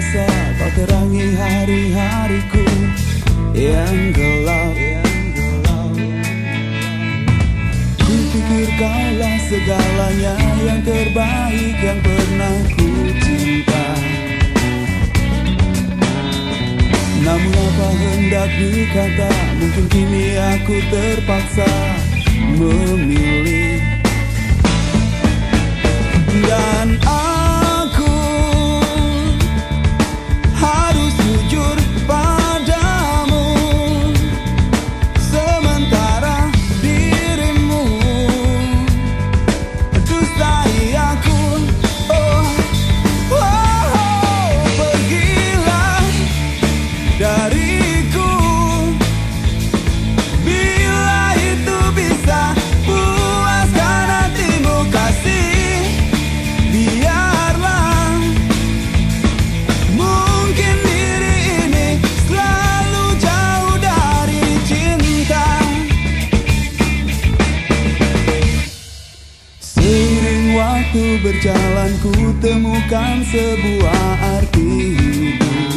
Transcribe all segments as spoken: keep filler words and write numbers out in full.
biasa kau terangi hari-hariku yang gelap. Ku pikir kaulah segalanya, yang terbaik yang pernah ku cinta. Namun apa hendak dikata, mungkin kini aku terpaksa memilih. Dan aku harus jujur padamu, sementara dirimu dustai aku. Oh, oh, oh, pergilah dariku, bila itu bisa puaskan hatimu kasih. Biarlah mungkin diri ini selalu jauh dari cinta. Seiring waktu berjalan ku temukan sebuah arti hidup.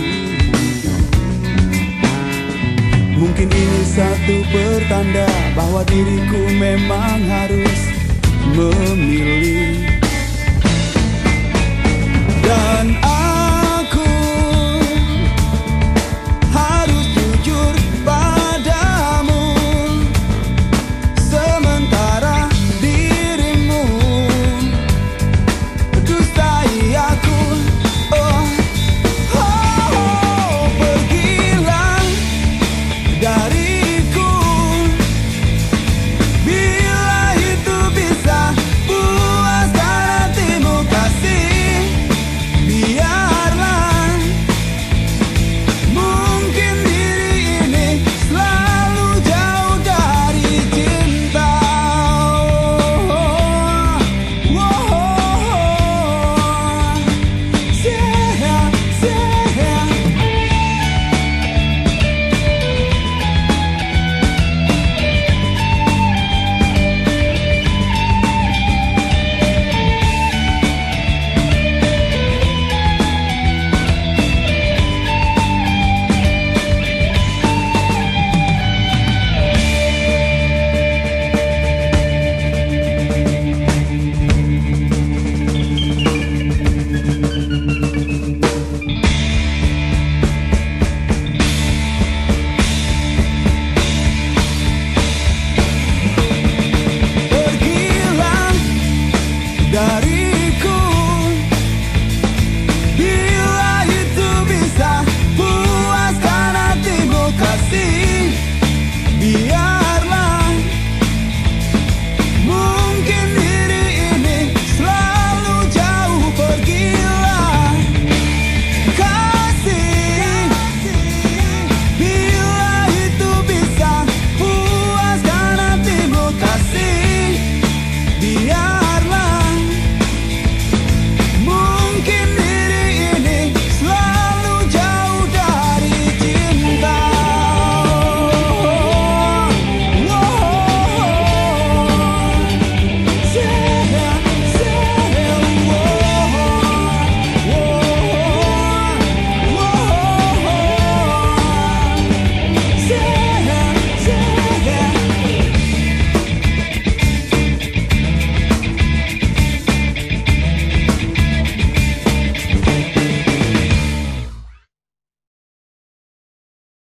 Mungkin ini satu pertanda bahwa diriku memang harus memilih.